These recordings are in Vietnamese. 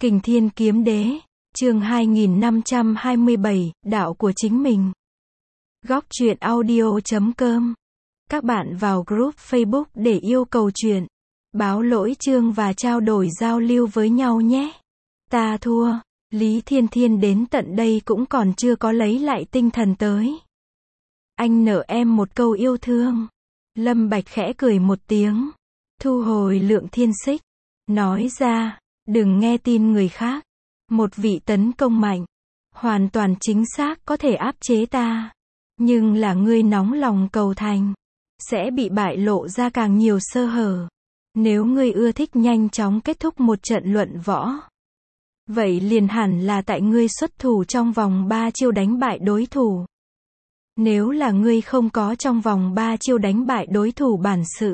Kình Thiên Kiếm Đế, chương 2527, đạo của chính mình. Góc truyện audio.com. Các bạn vào group Facebook để yêu cầu truyện, báo lỗi chương và trao đổi giao lưu với nhau nhé. Ta thua. Lý Thiên Thiên đến tận đây cũng còn chưa có lấy lại tinh thần tới. Anh nợ em một câu yêu thương. Lâm Bạch khẽ cười một tiếng, thu hồi lượng thiên xích, nói ra, đừng nghe tin người khác. Một vị tấn công mạnh, hoàn toàn chính xác có thể áp chế ta. Nhưng là ngươi nóng lòng cầu thành, sẽ bị bại lộ ra càng nhiều sơ hở. Nếu ngươi ưa thích nhanh chóng kết thúc một trận luận võ, vậy liền hẳn là tại ngươi xuất thủ trong vòng 3 chiêu đánh bại đối thủ. Nếu là ngươi không có trong vòng 3 chiêu đánh bại đối thủ bản sự,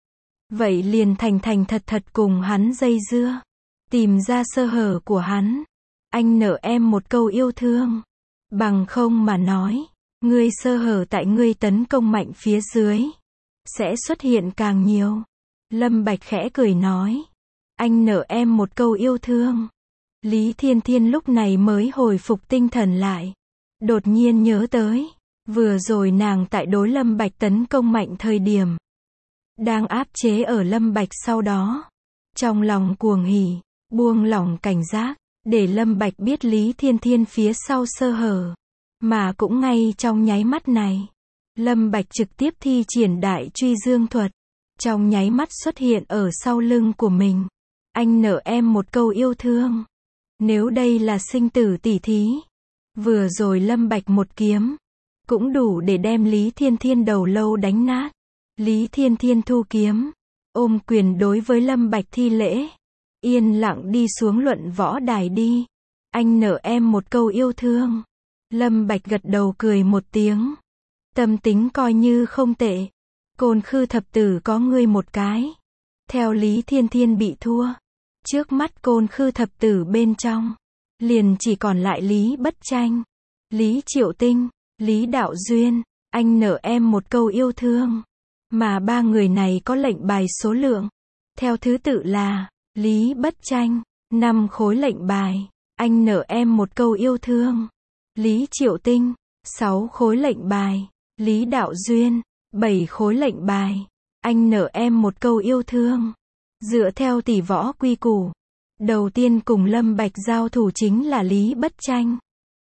vậy liền thành thật cùng hắn dây dưa, tìm ra sơ hở của hắn. Anh nợ em một câu yêu thương. Bằng không mà nói, ngươi sơ hở tại ngươi tấn công mạnh phía dưới sẽ xuất hiện càng nhiều. Lâm Bạch khẽ cười nói, anh nợ em một câu yêu thương. Lý Thiên Thiên lúc này mới hồi phục tinh thần lại, đột nhiên nhớ tới, vừa rồi nàng tại đối Lâm Bạch tấn công mạnh thời điểm, đang áp chế ở Lâm Bạch sau đó. Trong lòng cuồng hỉ, buông lỏng cảnh giác, để Lâm Bạch biết Lý Thiên Thiên phía sau sơ hở. Mà cũng ngay trong nháy mắt này, Lâm Bạch trực tiếp thi triển đại truy dương thuật, trong nháy mắt xuất hiện ở sau lưng của mình. Anh nợ em một câu yêu thương. Nếu đây là sinh tử tỷ thí, vừa rồi Lâm Bạch một kiếm cũng đủ để đem Lý Thiên Thiên đầu lâu đánh nát. Lý Thiên Thiên thu kiếm, ôm quyền đối với Lâm Bạch thi lễ, yên lặng đi xuống luận võ đài đi. Anh nợ em một câu yêu thương. Lâm Bạch gật đầu cười một tiếng, tâm tính coi như không tệ. Côn Khư thập tử có ngươi một cái. Theo Lý Thiên Thiên bị thua, trước mắt Côn Khư thập tử bên trong, liền chỉ còn lại Lý Bất Tranh, Lý Triệu Tinh, Lý Đạo Duyên. Anh nợ em một câu yêu thương. Mà ba người này có lệnh bài số lượng, theo thứ tự là, Lý Bất Tranh, 5 khối lệnh bài. Anh nợ em một câu yêu thương. Lý Triệu Tinh, 6 khối lệnh bài. Lý Đạo Duyên, 7 khối lệnh bài. Anh nợ em một câu yêu thương. Dựa theo tỷ võ quy củ, đầu tiên cùng Lâm Bạch giao thủ chính là Lý Bất Tranh.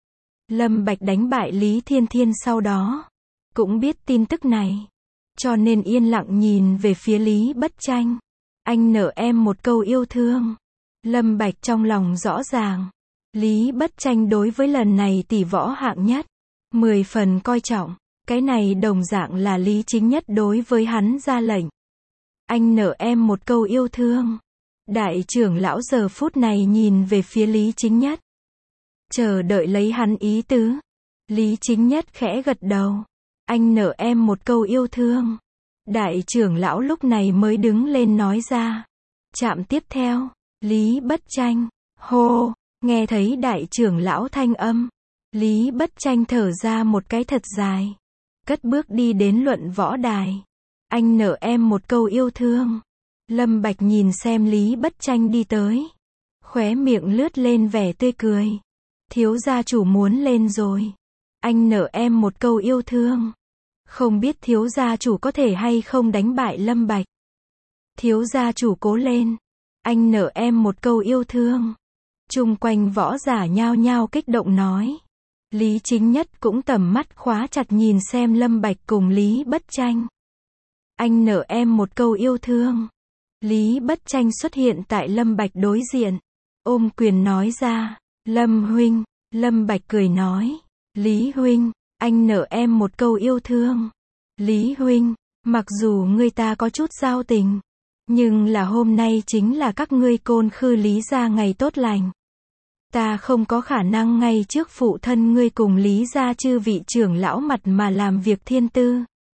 Lâm Bạch đánh bại Lý Thiên Thiên sau đó, cũng biết tin tức này, cho nên yên lặng nhìn về phía Lý Bất Tranh. Anh nợ em một câu yêu thương. Lâm Bạch trong lòng rõ ràng, Lý Bất Tranh đối với lần này tỷ võ hạng nhất 10 phần coi trọng. Cái này đồng dạng là Lý Chính Nhất đối với hắn ra lệnh. Anh nợ em một câu yêu thương. Đại trưởng lão giờ phút này nhìn về phía Lý Chính Nhất, chờ đợi lấy hắn ý tứ. Lý Chính Nhất khẽ gật đầu. Anh nợ em một câu yêu thương. Đại trưởng lão lúc này mới đứng lên nói ra. Chạm tiếp theo, Lý Bất Tranh. Hô, nghe thấy đại trưởng lão thanh âm, Lý Bất Tranh thở ra một cái thật dài, cất bước đi đến luận võ đài. Anh nợ em một câu yêu thương. Lâm Bạch nhìn xem Lý Bất Tranh đi tới, khóe miệng lướt lên vẻ tươi cười. Thiếu gia chủ muốn lên rồi. Anh nợ em một câu yêu thương. Không biết thiếu gia chủ có thể hay không đánh bại Lâm Bạch. Thiếu gia chủ cố lên. Anh nợ em một câu yêu thương. Chung quanh võ giả nhao nhao kích động nói. Lý Chính Nhất cũng tầm mắt khóa chặt nhìn xem Lâm Bạch cùng Lý Bất Tranh. Anh nợ em một câu yêu thương. Lý Bất Tranh xuất hiện tại Lâm Bạch đối diện, ôm quyền nói ra. Lâm huynh. Lâm Bạch cười nói. Lý huynh, anh nợ em một câu yêu thương. Lý huynh, mặc dù ngươi ta có chút giao tình, nhưng là hôm nay chính là các ngươi Côn Khư Lý gia ngày tốt lành. Ta không có khả năng ngay trước phụ thân ngươi cùng Lý gia chư vị trưởng lão mặt mà làm việc thiên tư.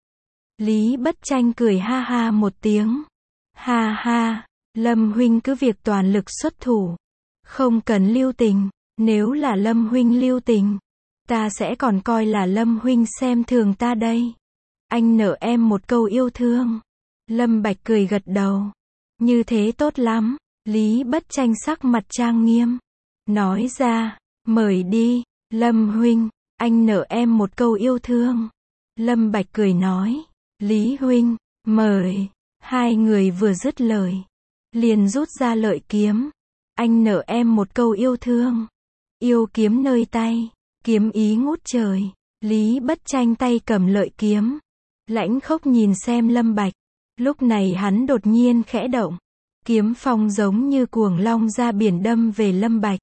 Lý Bất Tranh cười ha ha một tiếng. Ha ha, Lâm huynh cứ việc toàn lực xuất thủ, không cần lưu tình. Nếu là Lâm huynh lưu tình, ta sẽ còn coi là Lâm huynh xem thường ta đây. Anh nợ em một câu yêu thương. Lâm Bạch cười gật đầu. Như thế tốt lắm. Lý Bất Tranh sắc mặt trang nghiêm. Nói ra, mời đi, Lâm huynh, anh nợ em một câu yêu thương. Lâm Bạch cười nói, Lý huynh, mời. Hai người vừa dứt lời, liền rút ra lợi kiếm. Anh nợ em một câu yêu thương. Yêu kiếm nơi tay, kiếm ý ngút trời. Lý Bất Tranh tay cầm lợi kiếm, lãnh khốc nhìn xem Lâm Bạch. Lúc này hắn đột nhiên khẽ động, kiếm phong giống như cuồng long ra biển đâm về Lâm Bạch.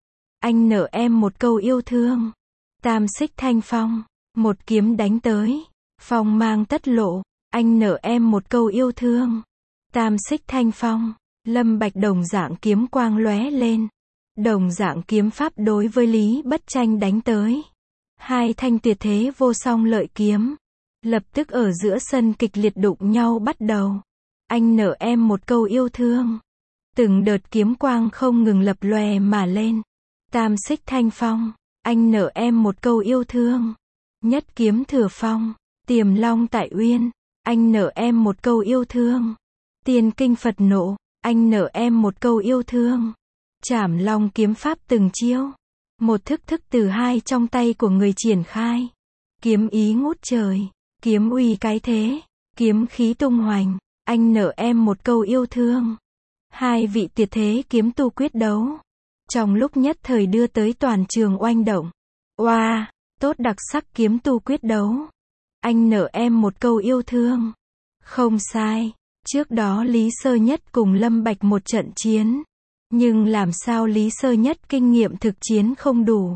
Anh nợ em một câu yêu thương. Tam xích thanh phong, một kiếm đánh tới, phong mang tất lộ. Anh nợ em một câu yêu thương. Tam xích thanh phong, Lâm Bạch đồng dạng kiếm quang lóe lên. Đồng dạng kiếm pháp đối với Lý Bất Tranh đánh tới. Hai thanh tuyệt thế vô song lợi kiếm, lập tức ở giữa sân kịch liệt đụng nhau bắt đầu. Anh nợ em một câu yêu thương. Từng đợt kiếm quang không ngừng lập lòe mà lên. Tam xích thanh phong, anh nợ em một câu yêu thương. Nhất kiếm thừa phong, tiềm long tại uyên, anh nợ em một câu yêu thương. Tiên kinh Phật nộ, anh nợ em một câu yêu thương. Trảm long kiếm pháp từng chiêu, một thức thức từ hai trong tay của người triển khai. Kiếm ý ngút trời, kiếm uy cái thế, kiếm khí tung hoành, anh nợ em một câu yêu thương. Hai vị tuyệt thế kiếm tu quyết đấu, trong lúc nhất thời đưa tới toàn trường oanh động. Oa, tốt đặc sắc kiếm tu quyết đấu. Anh nợ em một câu yêu thương. Không sai, trước đó Lý Sơ Nhất cùng Lâm Bạch một trận chiến. Nhưng làm sao Lý Sơ Nhất kinh nghiệm thực chiến không đủ,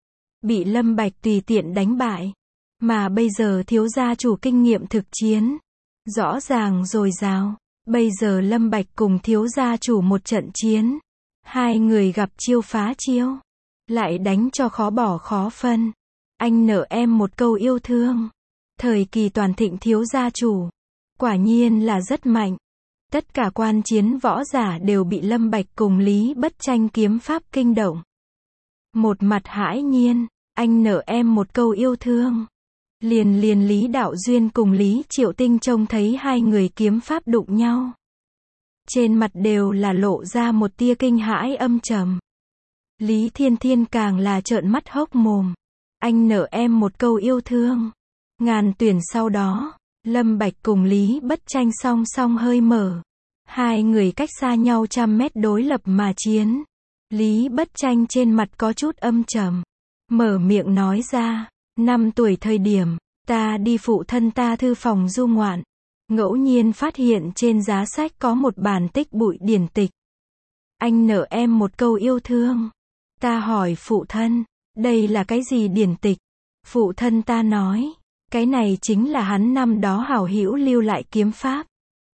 bị Lâm Bạch tùy tiện đánh bại. Mà bây giờ thiếu gia chủ kinh nghiệm thực chiến rõ ràng dồi dào. Bây giờ Lâm Bạch cùng thiếu gia chủ một trận chiến, hai người gặp chiêu phá chiêu, lại đánh cho khó bỏ khó phân. Anh nợ em một câu yêu thương. Thời kỳ toàn thịnh thiếu gia chủ, quả nhiên là rất mạnh. Tất cả quan chiến võ giả đều bị Lâm Bạch cùng Lý Bất Tranh kiếm pháp kinh động. Một mặt hãi nhiên, anh nợ em một câu yêu thương. Liền Lý Đạo Duyên cùng Lý Triệu Tinh trông thấy hai người kiếm pháp đụng nhau, trên mặt đều là lộ ra một tia kinh hãi âm trầm. Lý Thiên Thiên càng là trợn mắt hốc mồm. Anh nợ em một câu yêu thương. Ngàn tuyển sau đó, Lâm Bạch cùng Lý Bất Tranh song song hơi mở. Hai người cách xa nhau 100 mét đối lập mà chiến. Lý Bất Tranh trên mặt có chút âm trầm, mở miệng nói ra, 5 tuổi thời điểm, ta đi phụ thân ta thư phòng du ngoạn. Ngẫu nhiên phát hiện trên giá sách có một bản tích bụi điển tịch. Anh nợ em một câu yêu thương. Ta hỏi phụ thân, đây là cái gì điển tịch? Phụ thân ta nói, cái này chính là hắn năm đó hảo hữu lưu lại kiếm pháp.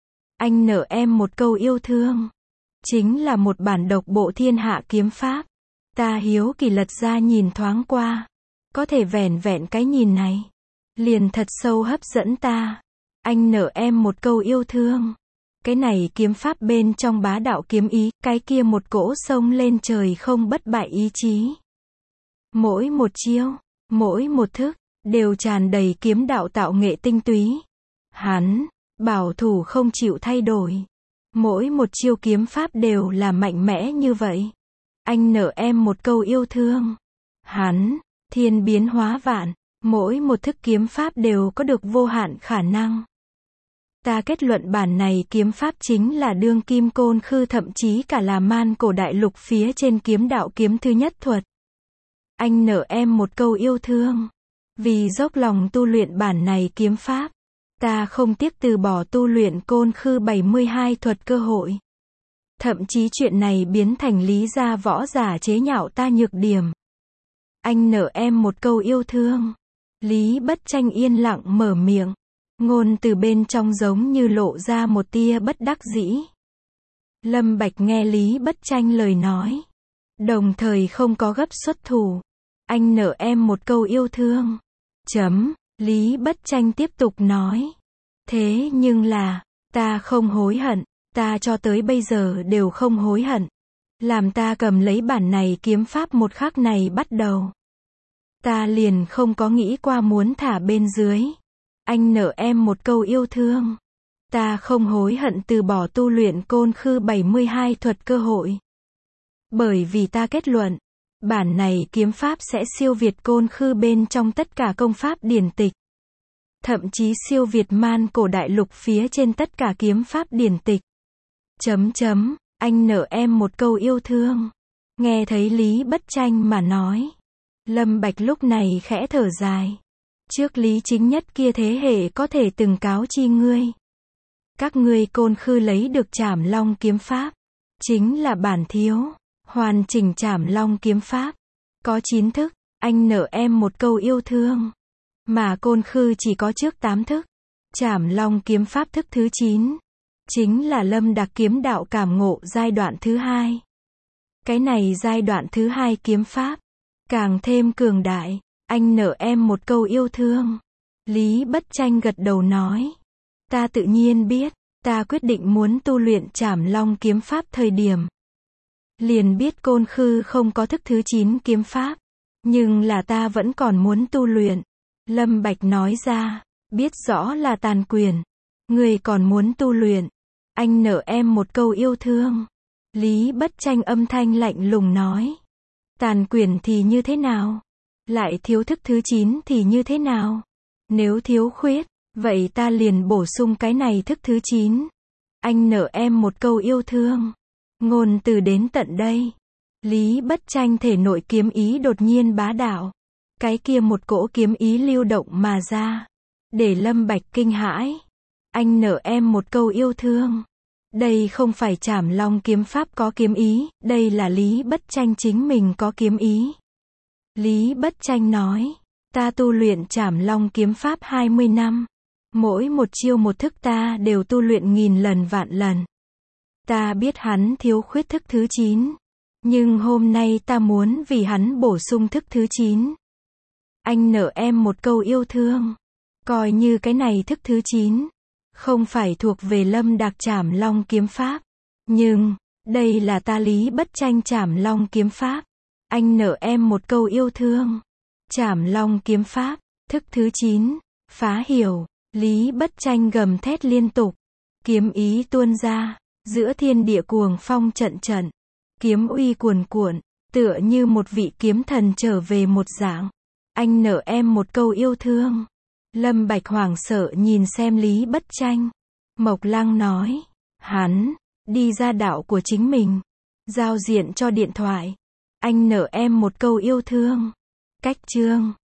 Anh nợ em một câu yêu thương. Chính là một bản độc bộ thiên hạ kiếm pháp. Ta hiếu kỳ lật ra nhìn thoáng qua. Có thể vẻn vẹn cái nhìn này, liền thật sâu hấp dẫn ta. Anh nợ em một câu yêu thương. Cái này kiếm pháp bên trong bá đạo kiếm ý, cái kia một cỗ sông lên trời không bất bại ý chí. Mỗi một chiêu, mỗi một thức, đều tràn đầy kiếm đạo tạo nghệ tinh túy. Hắn, bảo thủ không chịu thay đổi. Mỗi một chiêu kiếm pháp đều là mạnh mẽ như vậy. Anh nợ em một câu yêu thương. Hắn, thiên biến hóa vạn. Mỗi một thức kiếm pháp đều có được vô hạn khả năng. Ta kết luận bản này kiếm pháp chính là đương kim côn khư, thậm chí cả là man cổ đại lục phía trên kiếm đạo kiếm thứ nhất thuật. Anh nợ em một câu yêu thương. Vì dốc lòng tu luyện bản này kiếm pháp, ta không tiếc từ bỏ tu luyện côn khư 72 thuật cơ hội. Thậm chí chuyện này biến thành lý gia võ giả chế nhạo ta nhược điểm. Anh nợ em một câu yêu thương. Lý Bất Tranh yên lặng mở miệng, ngôn từ bên trong giống như lộ ra một tia bất đắc dĩ. Lâm Bạch nghe Lý Bất Tranh lời nói, đồng thời không có gấp xuất thủ. Anh nợ em một câu yêu thương. Lý Bất Tranh tiếp tục nói. Thế nhưng là, ta không hối hận, ta cho tới bây giờ đều không hối hận. Làm ta cầm lấy bản này kiếm pháp một khắc này bắt đầu, ta liền không có nghĩ qua muốn thả bên dưới. Anh nợ em một câu yêu thương. Ta không hối hận từ bỏ tu luyện Côn Khư 72 thuật cơ hội. Bởi vì ta kết luận, bản này kiếm pháp sẽ siêu việt Côn Khư bên trong tất cả công pháp điển tịch. Thậm chí siêu việt man cổ đại lục phía trên tất cả kiếm pháp điển tịch. Anh nợ em một câu yêu thương. Nghe thấy Lý Bất Tranh mà nói. Lâm Bạch lúc này khẽ thở dài. Trước Lý Chính Nhất kia thế hệ có thể từng cáo chi ngươi. Các ngươi Côn Khư lấy được Trảm Long kiếm pháp. Chính là bản thiếu. Hoàn chỉnh Trảm Long kiếm pháp. Có 9 thức. Anh nợ em một câu yêu thương. Mà Côn Khư chỉ có trước 8 thức. Trảm Long kiếm pháp thức thứ 9. Chính là Lâm Đặc kiếm đạo cảm ngộ giai đoạn thứ 2. Cái này giai đoạn thứ 2 kiếm pháp. Càng thêm cường đại. Anh nợ em một câu yêu thương. Lý Bất Tranh gật đầu nói. Ta tự nhiên biết. Ta quyết định muốn tu luyện Trảm Long kiếm pháp thời điểm. Liền biết Côn Khư không có thức thứ 9 kiếm pháp. Nhưng là ta vẫn còn muốn tu luyện. Lâm Bạch nói ra. Biết rõ là tàn quyền. Người còn muốn tu luyện. Anh nợ em một câu yêu thương. Lý Bất Tranh âm thanh lạnh lùng nói. Tàn quyền thì như thế nào? Lại thiếu thức thứ 9 thì như thế nào? Nếu thiếu khuyết, vậy ta liền bổ sung cái này thức thứ 9. Anh nợ em một câu yêu thương. Ngôn từ đến tận đây. Lý Bất Tranh thể nội kiếm ý đột nhiên bá đạo. Cái kia một cỗ kiếm ý lưu động mà ra. Để Lâm Bạch kinh hãi. Anh nợ em một câu yêu thương. Đây không phải Trảm Long kiếm pháp có kiếm ý, đây là Lý Bất Tranh chính mình có kiếm ý. Lý Bất Tranh nói, ta tu luyện Trảm Long kiếm pháp 20 năm. Mỗi một chiêu một thức ta đều tu luyện nghìn lần vạn lần. Ta biết hắn thiếu khuyết thức thứ 9. Nhưng hôm nay ta muốn vì hắn bổ sung thức thứ 9. Anh nợ em một câu yêu thương. Coi như cái này thức thứ 9. Không phải thuộc về Lâm Đặc Trảm Long kiếm pháp. Nhưng, đây là ta Lý Bất Tranh Trảm Long kiếm pháp. Anh nợ em một câu yêu thương. Trảm Long kiếm pháp, thức thứ 9. Phá hiểu. Lý Bất Tranh gầm thét liên tục. Kiếm ý tuôn ra. Giữa thiên địa cuồng phong trận trận. Kiếm uy cuồn cuộn. Tựa như một vị kiếm thần trở về một dạng. Anh nợ em một câu yêu thương. Lâm Bạch hoảng sợ nhìn xem Lý Bất Tranh. Mộc Lăng nói. Hắn, đi ra đạo của chính mình. Giao diện cho điện thoại. Anh nợ em một câu yêu thương. Cách chương.